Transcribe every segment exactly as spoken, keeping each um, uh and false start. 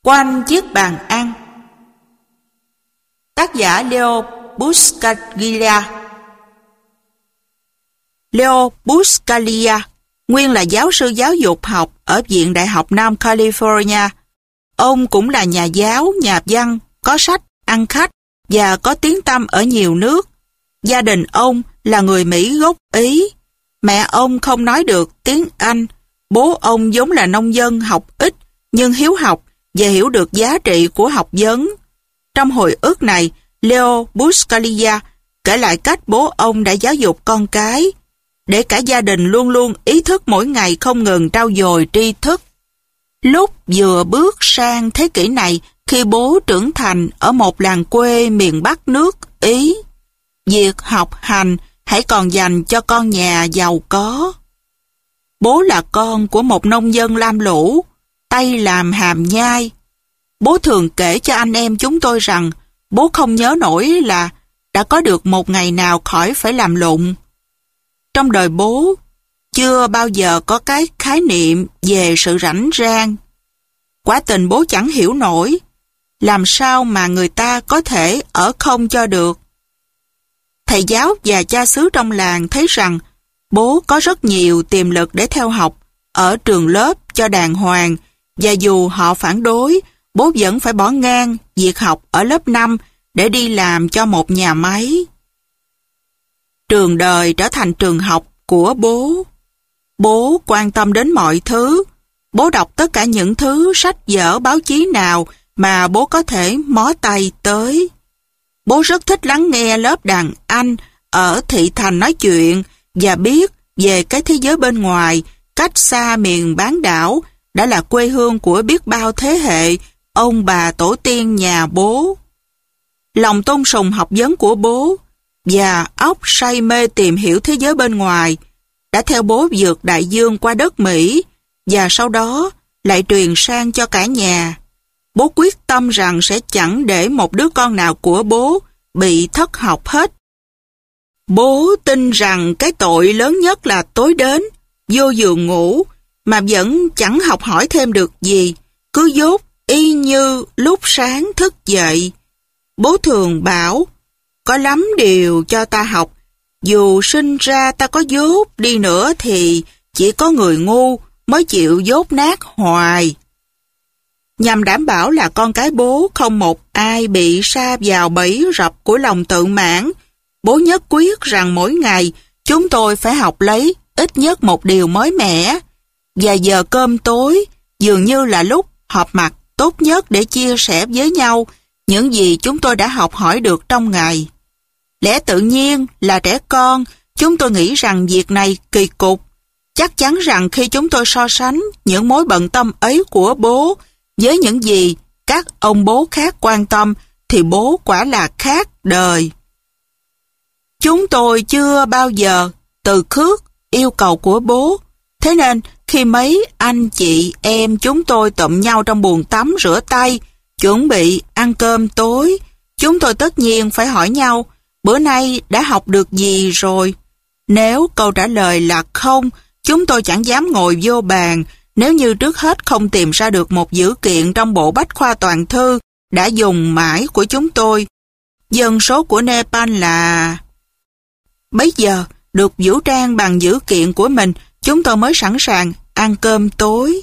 Quanh chiếc bàn ăn. Tác giả Leo Buscaglia. Leo Buscaglia nguyên là giáo sư giáo dục học ở Viện Đại học Nam California. Ông cũng là nhà giáo, nhà văn, có sách, ăn khách và có tiếng tăm ở nhiều nước. Gia đình ông là người Mỹ gốc Ý. Mẹ ông không nói được tiếng Anh. Bố ông vốn là nông dân học ít nhưng hiếu học và hiểu được giá trị của học vấn. Trong hồi ức này, Leo Buscaglia kể lại cách bố ông đã giáo dục con cái, để cả gia đình luôn luôn ý thức mỗi ngày không ngừng trau dồi tri thức. Lúc vừa bước sang thế kỷ này, khi bố trưởng thành ở một làng quê miền Bắc nước Ý, việc học hành hãy còn dành cho con nhà giàu có. Bố là con của một nông dân lam lũ, tay làm hàm nhai. Bố thường kể cho anh em chúng tôi rằng bố không nhớ nổi là đã có được một ngày nào khỏi phải làm lụng. Trong đời bố, chưa bao giờ có cái khái niệm về sự rảnh rang. Quả tình bố chẳng hiểu nổi, làm sao mà người ta có thể ở không cho được. Thầy giáo và cha xứ trong làng thấy rằng bố có rất nhiều tiềm lực để theo học ở trường lớp cho đàng hoàng, và dù họ phản đối, bố vẫn phải bỏ ngang việc học ở lớp năm để đi làm cho một nhà máy. Trường đời trở thành trường học của bố. Bố quan tâm đến mọi thứ. Bố đọc tất cả những thứ sách vở báo chí nào mà bố có thể mó tay tới. Bố rất thích lắng nghe lớp đàn anh ở thị thành nói chuyện và biết về cái thế giới bên ngoài, cách xa miền bán đảo, đã là quê hương của biết bao thế hệ ông bà tổ tiên nhà bố. Lòng tôn sùng học vấn của bố và óc say mê tìm hiểu thế giới bên ngoài đã theo bố vượt đại dương qua đất Mỹ và sau đó lại truyền sang cho cả nhà. Bố quyết tâm rằng sẽ chẳng để một đứa con nào của bố bị thất học hết. Bố tin rằng cái tội lớn nhất là tối đến, vô giường ngủ, mà vẫn chẳng học hỏi thêm được gì, cứ dốt y như lúc sáng thức dậy. Bố thường bảo, có lắm điều cho ta học, dù sinh ra ta có dốt đi nữa thì chỉ có người ngu mới chịu dốt nát hoài. Nhằm đảm bảo là con cái bố không một ai bị sa vào bẫy rập của lòng tự mãn, bố nhất quyết rằng mỗi ngày chúng tôi phải học lấy ít nhất một điều mới mẻ, và giờ cơm tối dường như là lúc họp mặt tốt nhất để chia sẻ với nhau những gì chúng tôi đã học hỏi được trong ngày. Lẽ tự nhiên là trẻ con, chúng tôi nghĩ rằng việc này kỳ cục. Chắc chắn rằng khi chúng tôi so sánh những mối bận tâm ấy của bố với những gì các ông bố khác quan tâm, thì bố quả là khác đời. Chúng tôi chưa bao giờ từ khước yêu cầu của bố, thế nên khi mấy anh chị em chúng tôi tụm nhau trong bồn tắm rửa tay, chuẩn bị ăn cơm tối, chúng tôi tất nhiên phải hỏi nhau, bữa nay đã học được gì rồi? Nếu câu trả lời là không, chúng tôi chẳng dám ngồi vô bàn, nếu như trước hết không tìm ra được một dữ kiện trong bộ bách khoa toàn thư đã dùng mãi của chúng tôi. Dân số của Nepal là... Bấy giờ, được vũ trang bằng dữ kiện của mình, chúng tôi mới sẵn sàng ăn cơm tối.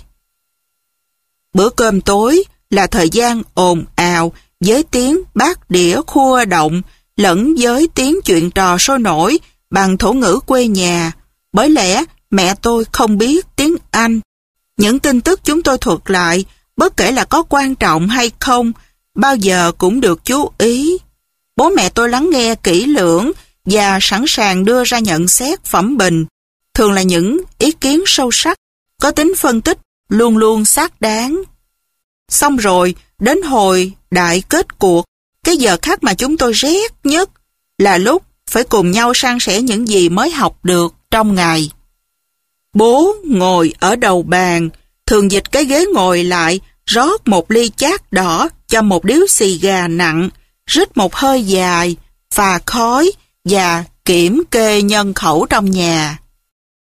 Bữa cơm tối là thời gian ồn ào với tiếng bát đĩa khua động lẫn với tiếng chuyện trò sôi nổi bằng thổ ngữ quê nhà. Bởi lẽ mẹ tôi không biết tiếng Anh. Những tin tức chúng tôi thuật lại, bất kể là có quan trọng hay không, bao giờ cũng được chú ý. Bố mẹ tôi lắng nghe kỹ lưỡng và sẵn sàng đưa ra nhận xét phẩm bình. Thường là những ý kiến sâu sắc, có tính phân tích, luôn luôn xác đáng. Xong rồi, đến hồi đại kết cuộc, cái giờ khắc mà chúng tôi rét nhất là lúc phải cùng nhau san sẻ những gì mới học được trong ngày. Bố ngồi ở đầu bàn, thường dịch cái ghế ngồi lại, rót một ly chát đỏ cho một điếu xì gà nặng, rít một hơi dài, phà khói và kiểm kê nhân khẩu trong nhà.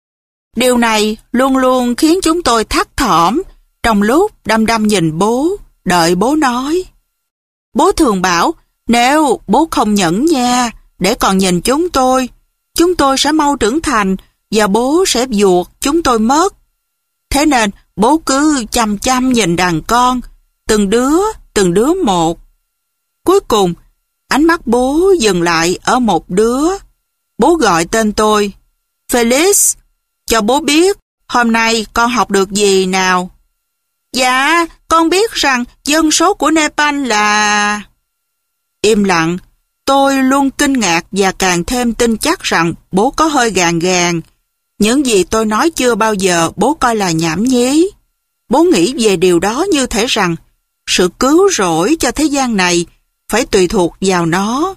Điều này luôn luôn khiến chúng tôi thắt thỏm trong lúc đăm đăm nhìn bố, đợi bố nói. Bố thường bảo, nếu bố không nhẫn nha, để còn nhìn chúng tôi, chúng tôi sẽ mau trưởng thành và bố sẽ vuột chúng tôi mất. Thế nên bố cứ chăm chăm nhìn đàn con, từng đứa, từng đứa một. Cuối cùng, ánh mắt bố dừng lại ở một đứa. Bố gọi tên tôi. Felix, cho bố biết, hôm nay con học được gì nào? Dạ, con biết rằng dân số của Nepal là... Im lặng, tôi luôn kinh ngạc và càng thêm tin chắc rằng bố có hơi gàn gàn. Những gì tôi nói chưa bao giờ bố coi là nhảm nhí. Bố nghĩ về điều đó như thể rằng sự cứu rỗi cho thế gian này phải tùy thuộc vào nó.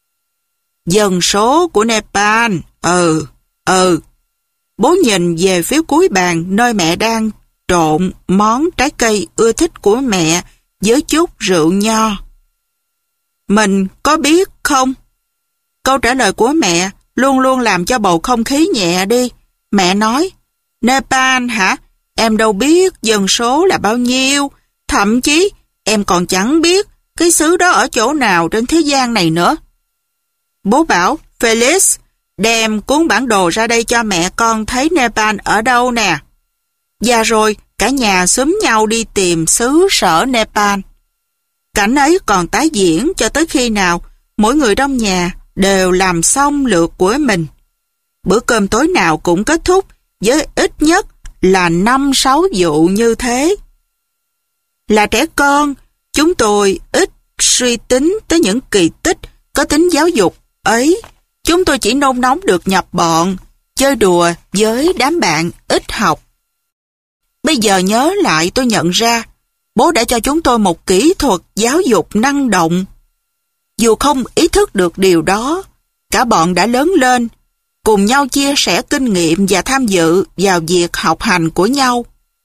Dân số của Nepal, ừ, ừ. Bố nhìn về phía cuối bàn nơi mẹ đang trộn món trái cây ưa thích của mẹ với chút rượu nho. Mình có biết không? Câu trả lời của mẹ luôn luôn làm cho bầu không khí nhẹ đi. Mẹ nói, Nepal hả? Em đâu biết dân số là bao nhiêu. Thậm chí em còn chẳng biết cái xứ đó ở chỗ nào trên thế gian này nữa. Bố bảo, Felix, đem cuốn bản đồ ra đây cho mẹ con thấy Nepal ở đâu nè. Và rồi cả nhà xúm nhau đi tìm xứ sở Nepal. Cảnh ấy còn tái diễn cho tới khi nào mỗi người trong nhà đều làm xong lượt của mình. Bữa cơm tối nào cũng kết thúc với ít nhất là năm sáu vụ như thế. Là trẻ con, chúng tôi ít suy tính tới những kỳ tích có tính giáo dục ấy. Chúng tôi chỉ nôn nóng được nhập bọn, chơi đùa với đám bạn ít học. Bây giờ nhớ lại tôi nhận ra, bố đã cho chúng tôi một kỹ thuật giáo dục năng động. Dù không ý thức được điều đó, cả bọn đã lớn lên, cùng nhau chia sẻ kinh nghiệm và tham dự vào việc học hành của nhau.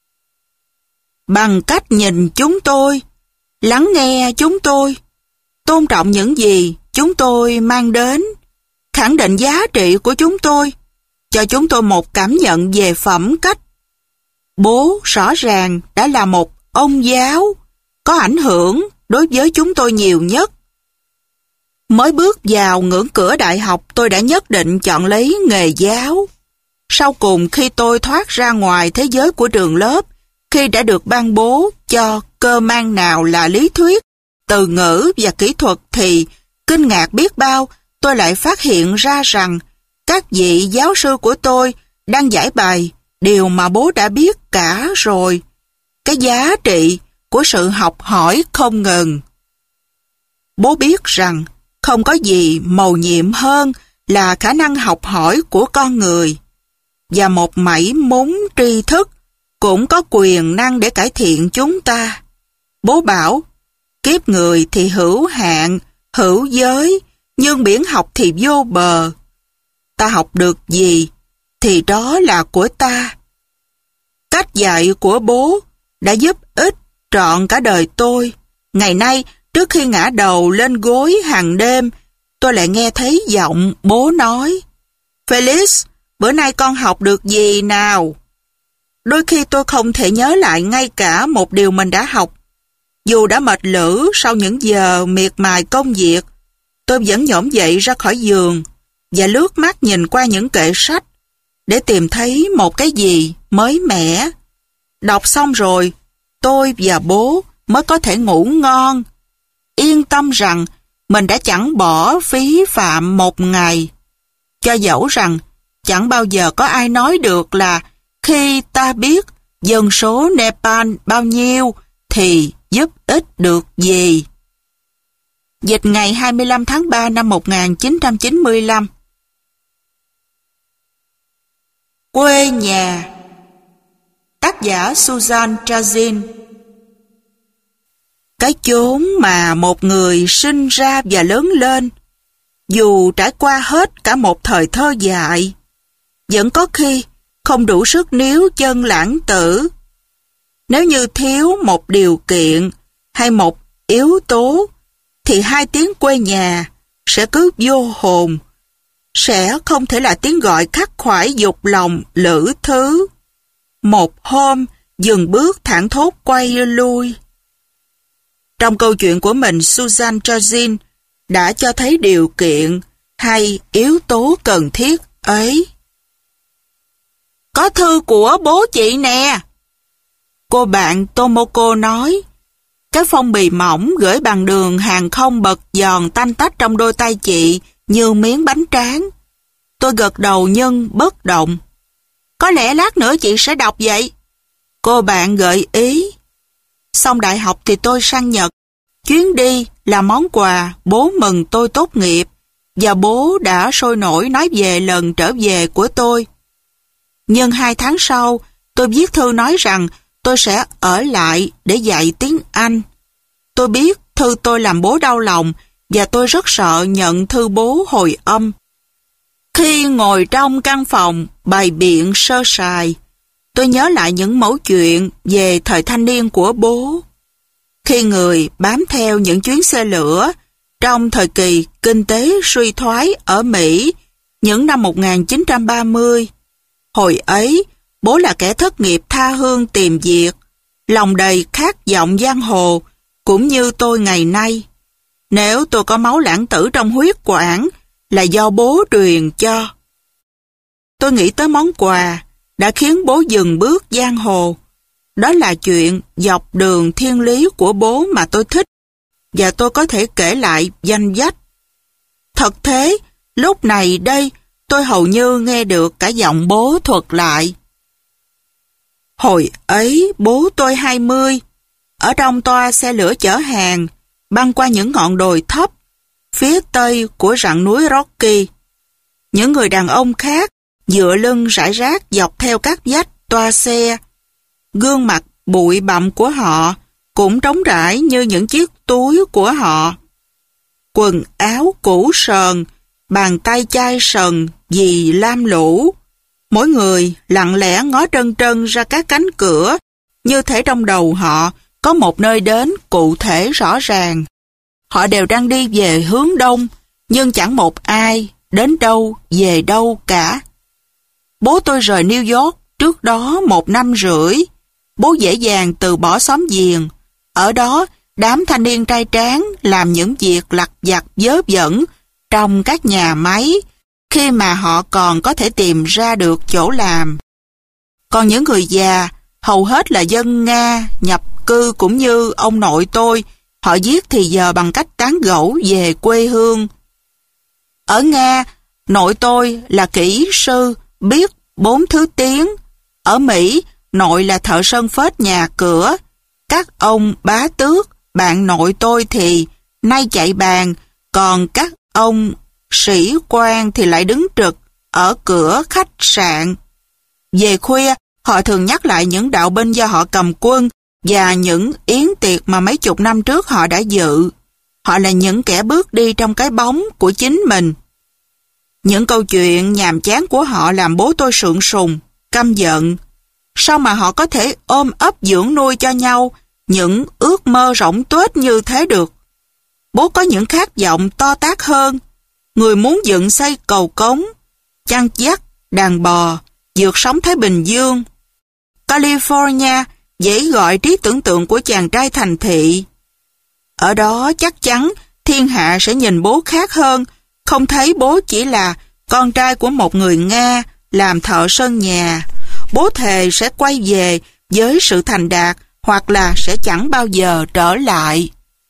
Bằng cách nhìn chúng tôi, lắng nghe chúng tôi, tôn trọng những gì chúng tôi mang đến, khẳng định giá trị của chúng tôi, cho chúng tôi một cảm nhận về phẩm cách. Bố rõ ràng đã là một ông giáo, có ảnh hưởng đối với chúng tôi nhiều nhất. Mới bước vào ngưỡng cửa đại học, tôi đã nhất định chọn lấy nghề giáo. Sau cùng, khi tôi thoát ra ngoài thế giới của trường lớp, khi đã được ban bố cho cơ mang nào là lý thuyết, từ ngữ và kỹ thuật thì kinh ngạc biết bao, tôi lại phát hiện ra rằng các vị giáo sư của tôi đang giải bày điều mà bố đã biết cả rồi. Cái giá trị của sự học hỏi không ngừng. Bố biết rằng không có gì mầu nhiệm hơn là khả năng học hỏi của con người. Và một mảy mún tri thức cũng có quyền năng để cải thiện chúng ta. Bố bảo, kiếp người thì hữu hạn, hữu giới, nhưng biển học thì vô bờ. Ta học được gì thì đó là của ta. Cách dạy của bố đã giúp ích trọn cả đời tôi. Ngày nay, trước khi ngã đầu lên gối hàng đêm, tôi lại nghe thấy giọng bố nói, Felix, bữa nay con học được gì nào? Đôi khi tôi không thể nhớ lại ngay cả một điều mình đã học. Dù đã mệt lử sau những giờ miệt mài công việc, tôi vẫn nhổm dậy ra khỏi giường và lướt mắt nhìn qua những kệ sách để tìm thấy một cái gì mới mẻ. Đọc xong rồi, tôi và bố mới có thể ngủ ngon, yên tâm rằng mình đã chẳng bỏ phí phạm một ngày. Cho dẫu rằng chẳng bao giờ có ai nói được là khi ta biết dân số Nepal bao nhiêu thì giúp ích được gì. Dịch ngày hai mươi lăm tháng ba năm một nghìn chín trăm chín mươi lăm. Quê nhà. Tác giả Susan Chazin. Cái chốn mà một người sinh ra và lớn lên, dù trải qua hết cả một thời thơ dại, vẫn có khi không đủ sức níu chân lãng tử. Nếu như thiếu một điều kiện hay một yếu tố, thì hai tiếng quê nhà sẽ cứ vô hồn, sẽ không thể là tiếng gọi khắc khoải dục lòng lữ thứ. Một hôm, dừng bước thảng thốt quay lui. Trong câu chuyện của mình, Susan Georgine đã cho thấy điều kiện hay yếu tố cần thiết ấy. Có thư của bố chị nè. Cô bạn Tomoko nói. Cái phong bì mỏng gửi bằng đường hàng không bật giòn tanh tách trong đôi tay chị như miếng bánh tráng. Tôi gật đầu nhưng bất động. Có lẽ lát nữa chị sẽ đọc vậy. Cô bạn gợi ý. Xong đại học thì tôi sang Nhật. Chuyến đi là món quà bố mừng tôi tốt nghiệp và bố đã sôi nổi nói về lần trở về của tôi. Nhưng hai tháng sau, tôi viết thư nói rằng tôi sẽ ở lại để dạy tiếng Anh. Tôi biết thư tôi làm bố đau lòng và tôi rất sợ nhận thư bố hồi âm. Khi ngồi trong căn phòng bày biện sơ sài, tôi nhớ lại những mẩu chuyện về thời thanh niên của bố. Khi người bám theo những chuyến xe lửa trong thời kỳ kinh tế suy thoái ở Mỹ những năm một nghìn chín trăm ba mươi. Hồi ấy, bố là kẻ thất nghiệp tha hương tìm việc, lòng đầy khát vọng giang hồ, cũng như tôi ngày nay. Nếu tôi có máu lãng tử trong huyết quản, là do bố truyền cho. Tôi nghĩ tới món quà đã khiến bố dừng bước giang hồ. Đó là chuyện dọc đường thiên lý của bố mà tôi thích, và tôi có thể kể lại danh vách. Thật thế, lúc này đây, tôi hầu như nghe được cả giọng bố thuật lại. Hồi ấy, bố tôi hai mươi, ở trong toa xe lửa chở hàng, băng qua những ngọn đồi thấp, phía tây của rặng núi Rocky. Những người đàn ông khác dựa lưng rải rác dọc theo các vách toa xe. Gương mặt bụi bặm của họ cũng trống rãi như những chiếc túi của họ. Quần áo cũ sờn, bàn tay chai sần vì lam lũ. Mỗi người lặng lẽ ngó trân trân ra các cánh cửa, như thể trong đầu họ có một nơi đến cụ thể rõ ràng. Họ đều đang đi về hướng đông, nhưng chẳng một ai đến đâu về đâu cả. Bố tôi rời New York trước đó một năm rưỡi. Bố dễ dàng từ bỏ xóm giềng. Ở đó, đám thanh niên trai tráng làm những việc lặt vặt vớ vẩn trong các nhà máy, khi mà họ còn có thể tìm ra được chỗ làm. Còn những người già, hầu hết là dân Nga, nhập cư cũng như ông nội tôi, họ giết thì giờ bằng cách tán gẫu về quê hương. Ở Nga, nội tôi là kỹ sư, biết bốn thứ tiếng. Ở Mỹ, nội là thợ sơn phết nhà cửa. Các ông bá tước, bạn nội tôi thì nay chạy bàn, còn các ông sĩ quan thì lại đứng trực ở cửa khách sạn. Về khuya, họ thường nhắc lại những đạo binh do họ cầm quân và những yến tiệc mà mấy chục năm trước họ đã dự. Họ là những kẻ bước đi trong cái bóng của chính mình. Những câu chuyện nhàm chán của họ làm bố tôi sượng sùng, căm giận. Sao mà họ có thể ôm ấp dưỡng nuôi cho nhau những ước mơ rỗng tuếch như thế được? Bố có những khát vọng to tát hơn. Người muốn dựng xây cầu cống, chăn dắt, đàn bò, vượt sóng Thái Bình Dương. California dễ gọi trí tưởng tượng của chàng trai thành thị. Ở đó chắc chắn thiên hạ sẽ nhìn bố khác hơn, không thấy bố chỉ là con trai của một người Nga làm thợ sơn nhà. Bố thề sẽ quay về với sự thành đạt, hoặc là sẽ chẳng bao giờ trở lại.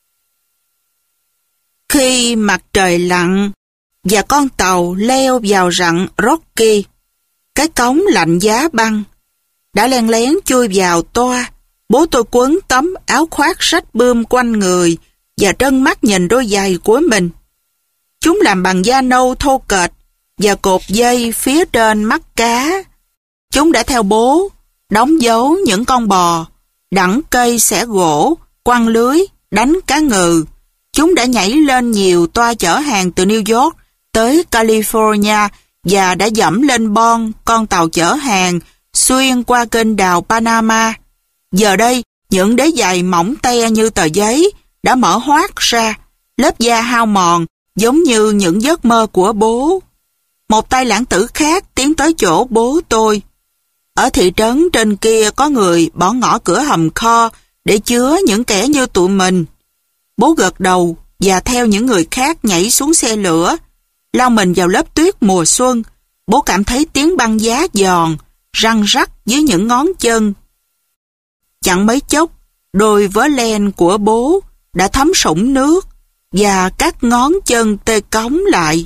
Khi mặt trời lặn và con tàu leo vào rặng Rocky, cái cống lạnh giá băng đã len lén chui vào toa. Bố tôi quấn tấm áo khoác rách bươm quanh người và trân mắt nhìn đôi giày của mình. Chúng làm bằng da nâu thô kệch và cột dây phía trên mắt cá. Chúng đã theo bố đóng dấu những con bò, đẵng cây xẻ gỗ, quăng lưới, đánh cá ngừ. Chúng đã nhảy lên nhiều toa chở hàng từ New York tới California và đã dẫm lên bon, con tàu chở hàng, xuyên qua kênh đào Panama. Giờ đây, những đế giày mỏng te như tờ giấy đã mở hoác ra, lớp da hao mòn giống như những giấc mơ của bố. Một tay lãng tử khác tiến tới chỗ bố tôi. Ở thị trấn trên kia có người bỏ ngỏ cửa hầm kho để chứa những kẻ như tụi mình. Bố gật đầu và theo những người khác nhảy xuống xe lửa, lao mình vào lớp tuyết mùa xuân. Bố cảm thấy tiếng băng giá giòn, răng rắc dưới những ngón chân. Chẳng mấy chốc, đôi vớ len của bố đã thấm sũng nước và các ngón chân tê cống lại.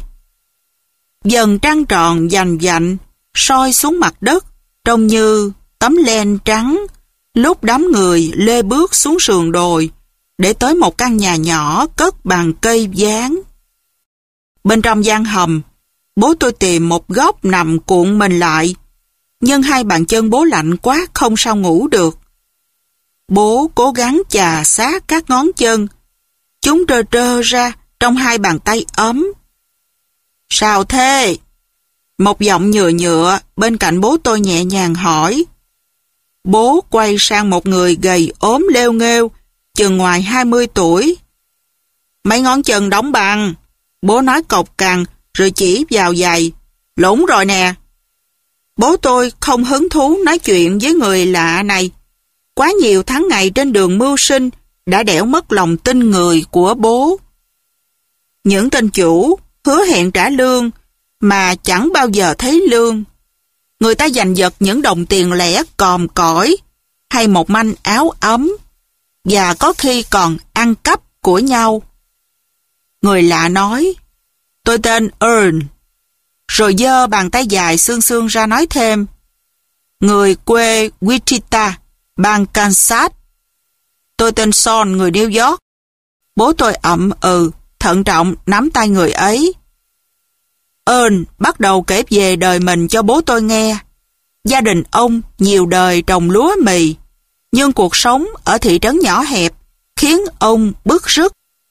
Dần trăng tròn vành vạnh soi xuống mặt đất, trông như tấm len trắng. Lúc đám người lê bước xuống sườn đồi để tới một căn nhà nhỏ cất bằng cây ván. Bên trong gian hầm, bố tôi tìm một góc nằm cuộn mình lại, nhưng hai bàn chân bố lạnh quá không sao ngủ được. Bố cố gắng chà sát các ngón chân, chúng trơ trơ ra trong hai bàn tay ấm. Sao thế? Một giọng nhựa nhựa bên cạnh bố tôi nhẹ nhàng hỏi. Bố quay sang một người gầy ốm lêu nghêu, chừng ngoài hai mươi tuổi. Mấy ngón chân đóng băng, bố nói cộc cằn rồi chỉ vào giày. Lủng rồi nè. Bố tôi không hứng thú nói chuyện với người lạ này. Quá nhiều tháng ngày trên đường mưu sinh đã đẽo mất lòng tin người của bố. Những tên chủ hứa hẹn trả lương mà chẳng bao giờ thấy lương. Người ta giành giật những đồng tiền lẻ còm cõi hay một manh áo ấm, và có khi còn ăn cắp của nhau. Người lạ nói, tôi tên Earn, rồi giơ bàn tay dài xương xương ra nói thêm, người quê Wichita, bang Kansas. Tôi tên Son, người New York. Bố tôi ậm ừ, thận trọng nắm tay người ấy. Earn bắt đầu kể về đời mình cho bố tôi nghe. Gia đình ông nhiều đời trồng lúa mì, nhưng cuộc sống ở thị trấn nhỏ hẹp khiến ông bứt rứt.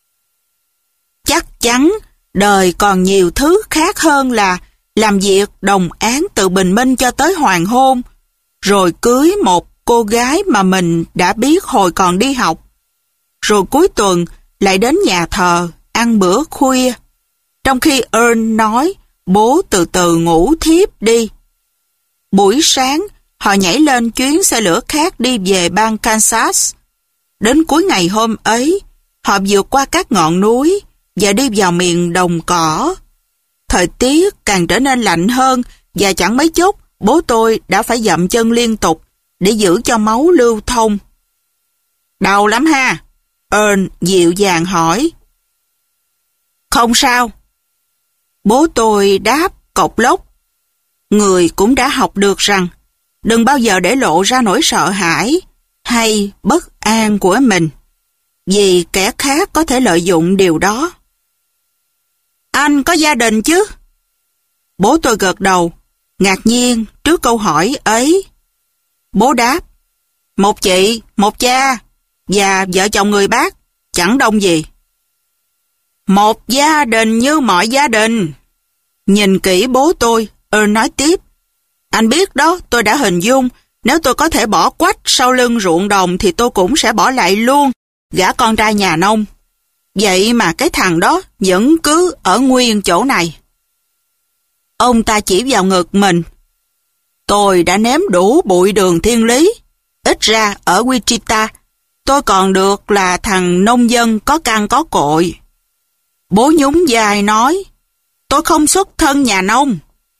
Chắc chắn đời còn nhiều thứ khác hơn là làm việc đồng áng từ bình minh cho tới hoàng hôn, rồi cưới một cô gái mà mình đã biết hồi còn đi học, rồi cuối tuần lại đến nhà thờ ăn bữa khuya, trong khi Earn nói bố từ từ ngủ thiếp đi. Buổi sáng, họ nhảy lên chuyến xe lửa khác đi về bang Kansas. Đến cuối ngày hôm ấy, họ vượt qua các ngọn núi và đi vào miền đồng cỏ. Thời tiết càng trở nên lạnh hơn và chẳng mấy chốc bố tôi đã phải dậm chân liên tục để giữ cho máu lưu thông. Đau lắm ha? Earn dịu dàng hỏi. Không sao. Bố tôi đáp cộc lốc. Người cũng đã học được rằng đừng bao giờ để lộ ra nỗi sợ hãi hay bất an của mình, vì kẻ khác có thể lợi dụng điều đó. Anh có gia đình chứ? Bố tôi gật đầu, ngạc nhiên trước câu hỏi ấy. Bố đáp, một chị, một cha và vợ chồng người bác, chẳng đông gì. Một gia đình như mọi gia đình. Nhìn kỹ bố tôi, Earn nói tiếp. Anh biết đó, tôi đã hình dung, nếu tôi có thể bỏ quách sau lưng ruộng đồng thì tôi cũng sẽ bỏ lại luôn gã con trai nhà nông. Vậy mà cái thằng đó vẫn cứ ở nguyên chỗ này. Ông ta chỉ vào ngực mình. Tôi đã nếm đủ bụi đường thiên lý. Ít ra ở Wichita, tôi còn được là thằng nông dân có căn có cội. Bố nhún vai nói, tôi không xuất thân nhà nông.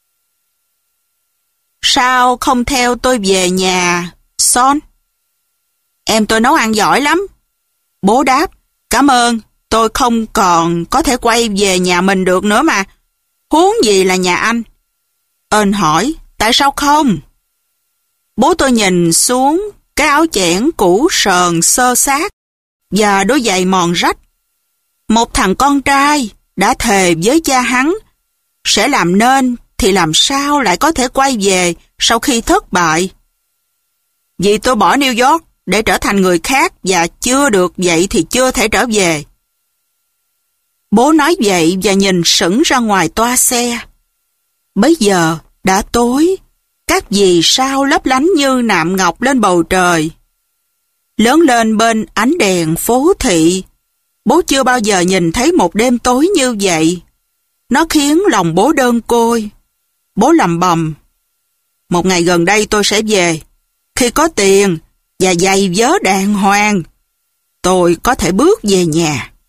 Sao không theo tôi về nhà, Son? Em tôi nấu ăn giỏi lắm. Bố đáp, cảm ơn, tôi không còn có thể quay về nhà mình được nữa mà. Huống gì là nhà anh? Earn hỏi, tại sao không? Bố tôi nhìn xuống cái áo chẽn cũ sờn xơ xác và đôi giày mòn rách. Một thằng con trai đã thề với cha hắn sẽ làm nên thì làm sao lại có thể quay về sau khi thất bại. Vì tôi bỏ New York để trở thành người khác và chưa được vậy thì chưa thể trở về. Bố nói vậy và nhìn sững ra ngoài toa xe. Bấy giờ đã tối, các vì sao lấp lánh như nạm ngọc lên bầu trời. Lớn lên bên ánh đèn phố thị, bố chưa bao giờ nhìn thấy một đêm tối như vậy. Nó khiến lòng bố đơn côi. Bố lầm bầm, một ngày gần đây tôi sẽ về. Khi có tiền và giày vớ đàng hoàng, tôi có thể bước về nhà.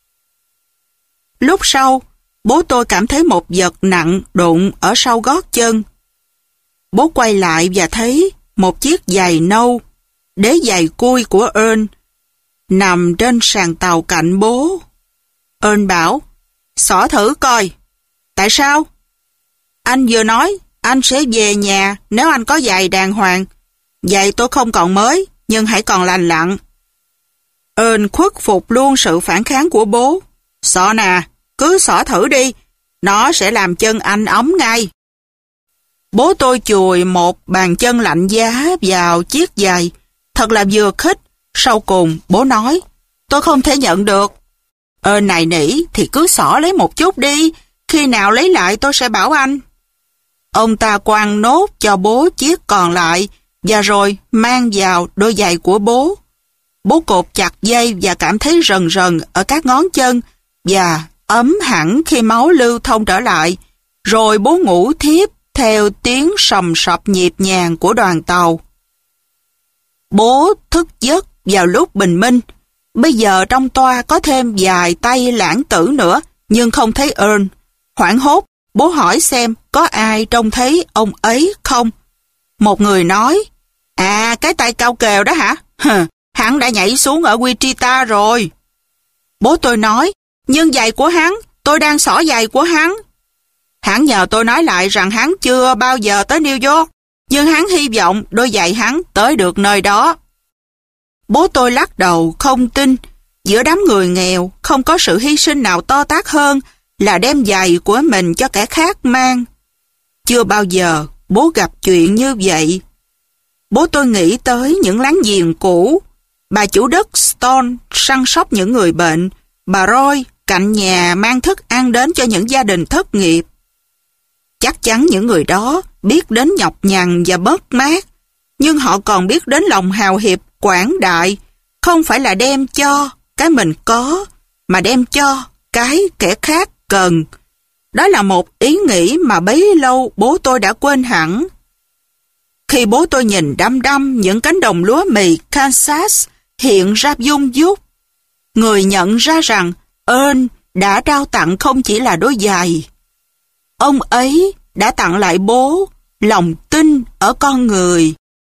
Lúc sau, bố tôi cảm thấy một vật nặng đụng ở sau gót chân. Bố quay lại và thấy một chiếc giày nâu, đế giày cui của Earl, nằm trên sàn tàu cạnh bố. Earl bảo, xỏ thử coi. Tại sao? Anh vừa nói, anh sẽ về nhà nếu anh có giày đàng hoàng. Giày tôi không còn mới, nhưng hãy còn lành lặn. Earl khuất phục luôn sự phản kháng của bố. Xỏ nè, cứ xỏ thử đi, nó sẽ làm chân anh ấm ngay. Bố tôi chùi một bàn chân lạnh giá vào chiếc giày, thật là vừa khích. Sau cùng, bố nói, tôi không thể nhận được. Ờ này nỉ thì cứ xỏ lấy một chút đi, khi nào lấy lại tôi sẽ bảo anh. Ông ta quăng nốt cho bố chiếc còn lại, và rồi mang vào đôi giày của bố. Bố cột chặt dây và cảm thấy rần rần ở các ngón chân, và ấm hẳn khi máu lưu thông trở lại. Rồi bố ngủ thiếp theo tiếng sầm sập nhịp nhàng của đoàn tàu. Bố thức giấc vào lúc bình minh. Bây giờ trong toa có thêm vài tay lãng tử nữa, nhưng không thấy Earl. Hoảng hốt, bố hỏi xem có ai trông thấy ông ấy không. Một người nói, à cái tay cao kèo đó hả? Hừ, hắn đã nhảy xuống ở Wichita rồi. Bố tôi nói, nhưng giày của hắn, tôi đang xỏ giày của hắn. Hắn nhờ tôi nói lại rằng hắn chưa bao giờ tới New York, nhưng hắn hy vọng đôi giày hắn tới được nơi đó. Bố tôi lắc đầu không tin, giữa đám người nghèo không có sự hy sinh nào to tát hơn là đem giày của mình cho kẻ khác mang. Chưa bao giờ bố gặp chuyện như vậy. Bố tôi nghĩ tới những láng giềng cũ, bà chủ đất Stone săn sóc những người bệnh, bà Roy cạnh nhà mang thức ăn đến cho những gia đình thất nghiệp. Chắc chắn những người đó biết đến nhọc nhằn và bớt mát, nhưng họ còn biết đến lòng hào hiệp quảng đại, không phải là đem cho cái mình có, mà đem cho cái kẻ khác cần. Đó là một ý nghĩ mà bấy lâu bố tôi đã quên hẳn. Khi bố tôi nhìn đăm đăm những cánh đồng lúa mì Kansas hiện ra vung vút, người nhận ra rằng Earl đã trao tặng không chỉ là đôi giày. Ông ấy đã tặng lại bố lòng tin ở con người.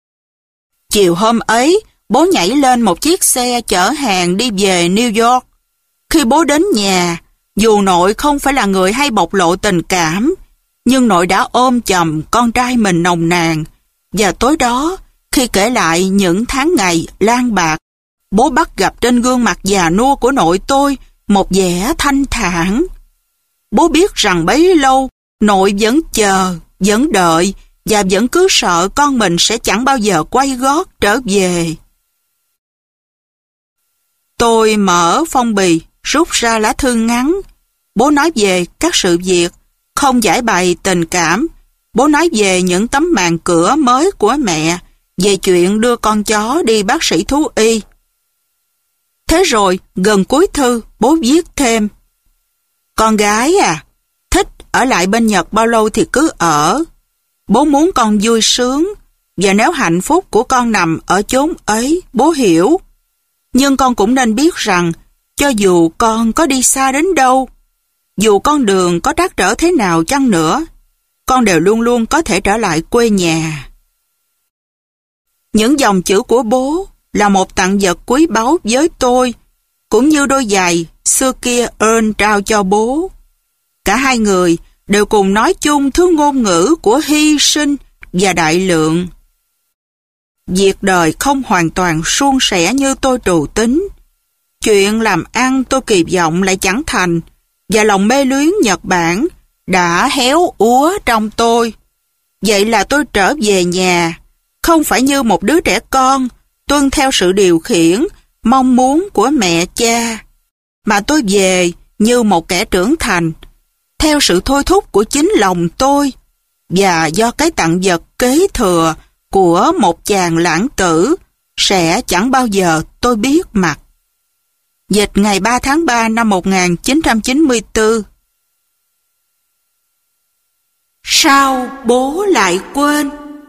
Chiều hôm ấy, bố nhảy lên một chiếc xe chở hàng đi về New York. Khi bố đến nhà, dù nội không phải là người hay bộc lộ tình cảm, nhưng nội đã ôm chầm con trai mình nồng nàn. Và tối đó, khi kể lại những tháng ngày lang bạc, bố bắt gặp trên gương mặt già nua của nội tôi một vẻ thanh thản. Bố biết rằng bấy lâu, nội vẫn chờ, vẫn đợi, và vẫn cứ sợ con mình sẽ chẳng bao giờ quay gót trở về. Tôi mở phong bì, rút ra lá thư ngắn. Bố nói về các sự việc, không giải bày tình cảm. Bố nói về những tấm màn cửa mới của mẹ, về chuyện đưa con chó đi bác sĩ thú y. Thế rồi, gần cuối thư, bố viết thêm. Con gái à, thích ở lại bên Nhật bao lâu thì cứ ở. Bố muốn con vui sướng, và nếu hạnh phúc của con nằm ở chốn ấy, bố hiểu. Nhưng con cũng nên biết rằng, cho dù con có đi xa đến đâu, dù con đường có trắc trở thế nào chăng nữa, con đều luôn luôn có thể trở lại quê nhà. Những dòng chữ của bố là một tặng vật quý báu với tôi, cũng như đôi giày xưa kia Earl trao cho bố. Cả hai người đều cùng nói chung thứ ngôn ngữ của hy sinh và đại lượng. Việc đời không hoàn toàn suôn sẻ như tôi trù tính. Chuyện làm ăn tôi kỳ vọng lại chẳng thành, và lòng mê luyến Nhật Bản đã héo úa trong tôi. Vậy là tôi trở về nhà, không phải như một đứa trẻ con, tuân theo sự điều khiển, mong muốn của mẹ cha, mà tôi về như một kẻ trưởng thành, theo sự thôi thúc của chính lòng tôi, và do cái tặng vật kế thừa của một chàng lãng tử sẽ chẳng bao giờ tôi biết mặt. Dịch ngày ba tháng ba năm một nghìn chín trăm chín mươi tư. Sao bố lại quên?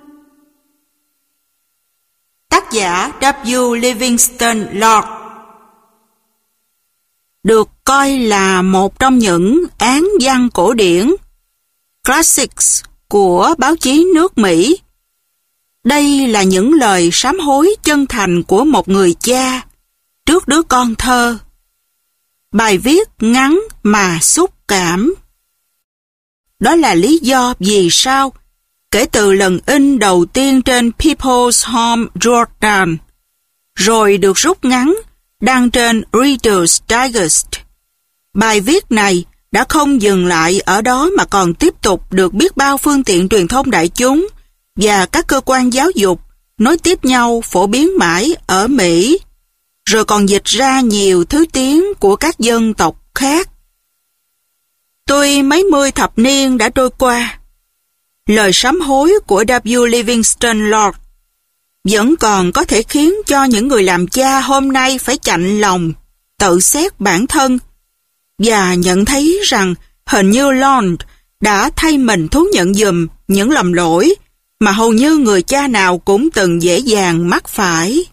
Tác giả W. Livingston Lord. Được coi là một trong những án văn cổ điển classics của báo chí nước Mỹ. Đây là những lời sám hối chân thành của một người cha trước đứa con thơ. Bài viết ngắn mà xúc cảm. Đó là lý do vì sao, kể từ lần in đầu tiên trên People's Home Journal, rồi được rút ngắn, đăng trên Reader's Digest, bài viết này đã không dừng lại ở đó mà còn tiếp tục được biết bao phương tiện truyền thông đại chúng và các cơ quan giáo dục nối tiếp nhau phổ biến mãi ở Mỹ, rồi còn dịch ra nhiều thứ tiếng của các dân tộc khác. Tuy mấy mươi thập niên đã trôi qua, lời sám hối của W. Livingston Lord vẫn còn có thể khiến cho những người làm cha hôm nay phải chạnh lòng, tự xét bản thân và nhận thấy rằng hình như Lord đã thay mình thú nhận giùm những lầm lỗi mà hầu như người cha nào cũng từng dễ dàng mắc phải.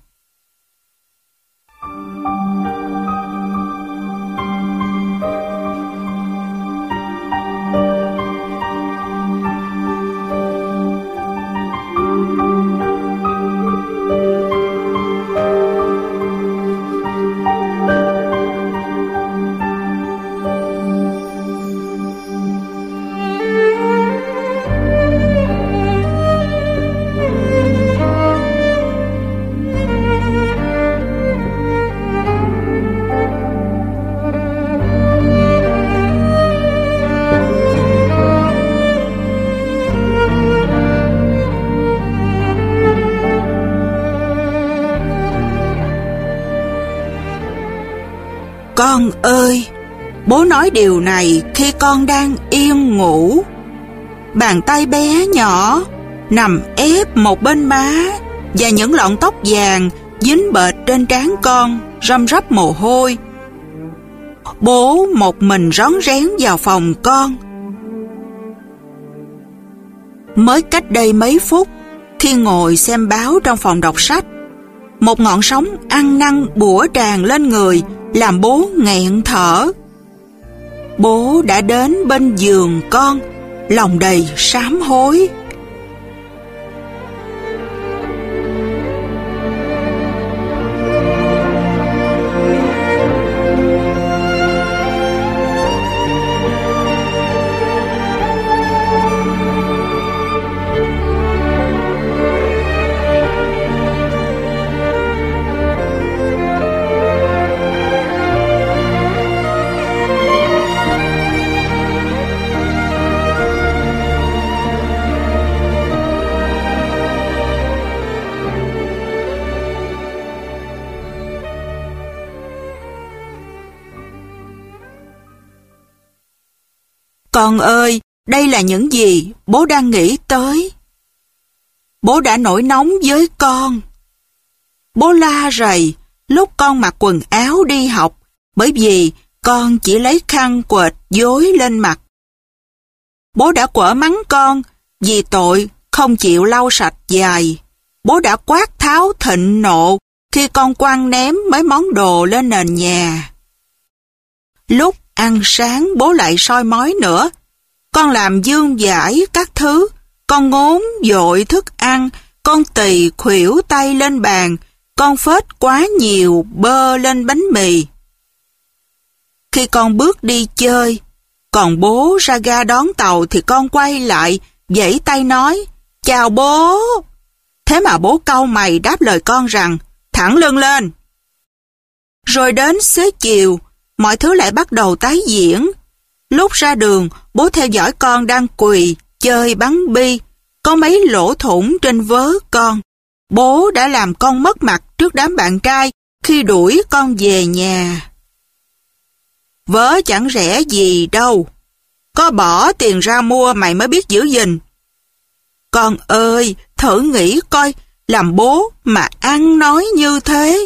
Con ơi, bố nói điều này khi con đang yên ngủ. Bàn tay bé nhỏ nằm ép một bên má và những lọn tóc vàng dính bệt trên trán con, răm rắp mồ hôi. Bố một mình rón rén vào phòng con. Mới cách đây mấy phút, khi ngồi xem báo trong phòng đọc sách, một ngọn sóng ăn năn bủa tràn lên người, làm bố nghẹn thở. Bố đã đến bên giường con, lòng đầy sám hối. Con ơi, đây là những gì bố đang nghĩ tới. Bố đã nổi nóng với con. Bố la rầy lúc con mặc quần áo đi học, bởi vì con chỉ lấy khăn quệt dối lên mặt. Bố đã quở mắng con vì tội không chịu lau sạch giày. Bố đã quát tháo thịnh nộ khi con quăng ném mấy món đồ lên nền nhà. Lúc ăn sáng bố lại soi mói nữa. Con làm dương dãi các thứ, con ngốn dội thức ăn, con tì khuỷu tay lên bàn, con phết quá nhiều bơ lên bánh mì. Khi con bước đi chơi, còn bố ra ga đón tàu thì con quay lại, vẫy tay nói, chào bố. Thế mà bố cau mày đáp lời con rằng, thẳng lưng lên. Rồi đến xế chiều, mọi thứ lại bắt đầu tái diễn. Lúc ra đường, bố theo dõi con đang quỳ, chơi bắn bi. Có mấy lỗ thủng trên vớ con. Bố đã làm con mất mặt trước đám bạn trai khi đuổi con về nhà. Vớ chẳng rẻ gì đâu. Có bỏ tiền ra mua mày mới biết giữ gìn. Con ơi, thử nghĩ coi, làm bố mà ăn nói như thế.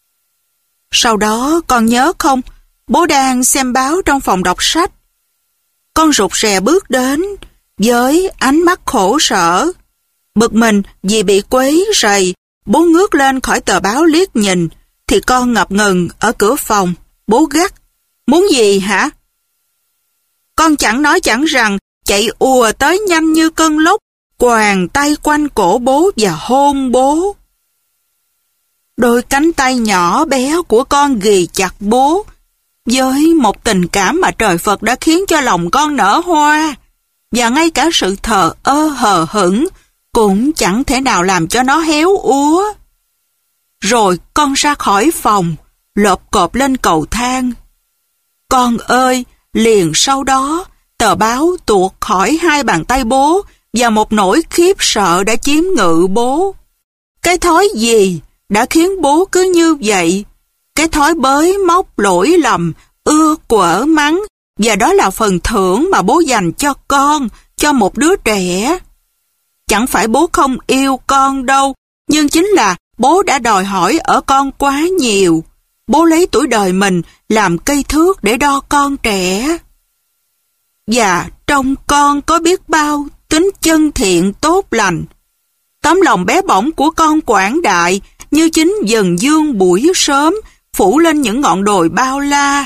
Sau đó con nhớ không, bố đang xem báo trong phòng đọc sách. Con rụt rè bước đến với ánh mắt khổ sở. Bực mình vì bị quấy rầy, bố ngước lên khỏi tờ báo liếc nhìn, thì con ngập ngừng ở cửa phòng. Bố gắt, Muốn gì hả? Con chẳng nói chẳng rằng, chạy ùa tới nhanh như cơn lốc, quàng tay quanh cổ bố và hôn bố. Đôi cánh tay nhỏ bé của con ghì chặt bố, với một tình cảm mà trời Phật đã khiến cho lòng con nở hoa, và ngay cả sự thờ ơ hờ hững cũng chẳng thể nào làm cho nó héo úa. Rồi con ra khỏi phòng, lộp cộp lên cầu thang. Con ơi, liền sau đó, tờ báo tuột khỏi hai bàn tay bố và một nỗi khiếp sợ đã chiếm ngự bố. Cái thói gì đã khiến bố cứ như vậy? Cái thói bới móc lỗi lầm, ưa quở mắng, và đó là phần thưởng mà bố dành cho con, cho một đứa trẻ. Chẳng phải bố không yêu con đâu, nhưng chính là bố đã đòi hỏi ở con quá nhiều. Bố lấy tuổi đời mình làm cây thước để đo con trẻ. Và trong con có biết bao tính chân thiện tốt lành. Tấm lòng bé bỏng của con quảng đại như chính dần dương buổi sớm phủ lên những ngọn đồi bao la.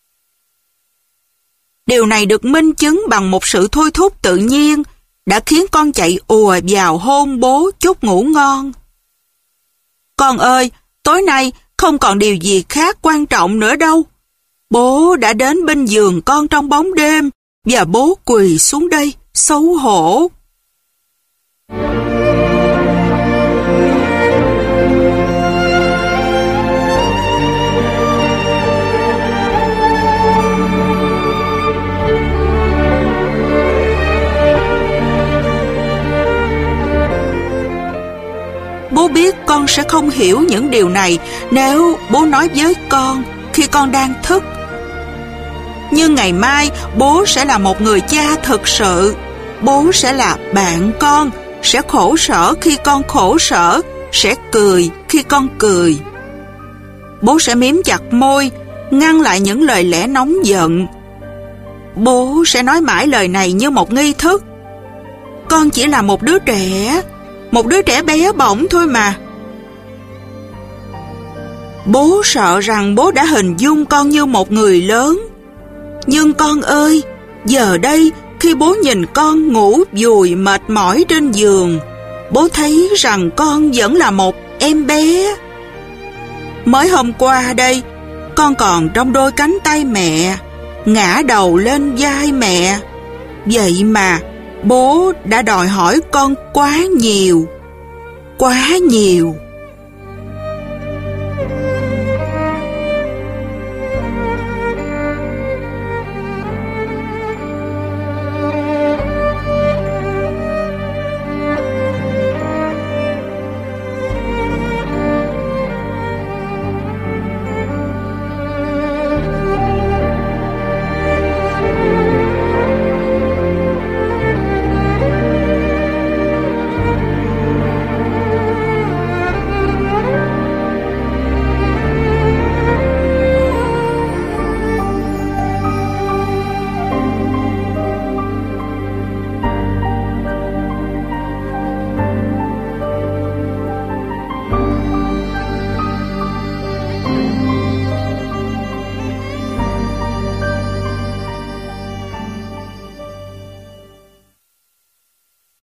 Điều này được minh chứng bằng một sự thôi thúc tự nhiên đã khiến con chạy ùa vào hôn bố chúc ngủ ngon. Con ơi, tối nay không còn điều gì khác quan trọng nữa đâu. Bố đã đến bên giường con trong bóng đêm và bố quỳ xuống đây xấu hổ. Bố biết con sẽ không hiểu những điều này nếu bố nói với con khi con đang thức. Nhưng ngày mai bố sẽ là một người cha thực sự. Bố sẽ là bạn con, sẽ khổ sở khi con khổ sở, sẽ cười khi con cười. Bố sẽ miếm chặt môi, ngăn lại những lời lẽ nóng giận. Bố sẽ nói mãi lời này như một nghi thức. Con chỉ là một đứa trẻ, một đứa trẻ bé bỏng thôi mà. Bố sợ rằng bố đã hình dung con như một người lớn. Nhưng con ơi, giờ đây khi bố nhìn con ngủ vùi mệt mỏi trên giường, bố thấy rằng con vẫn là một em bé. Mới hôm qua đây, con còn trong đôi cánh tay mẹ, ngã đầu lên vai mẹ. Vậy mà bố đã đòi hỏi con quá nhiều, quá nhiều.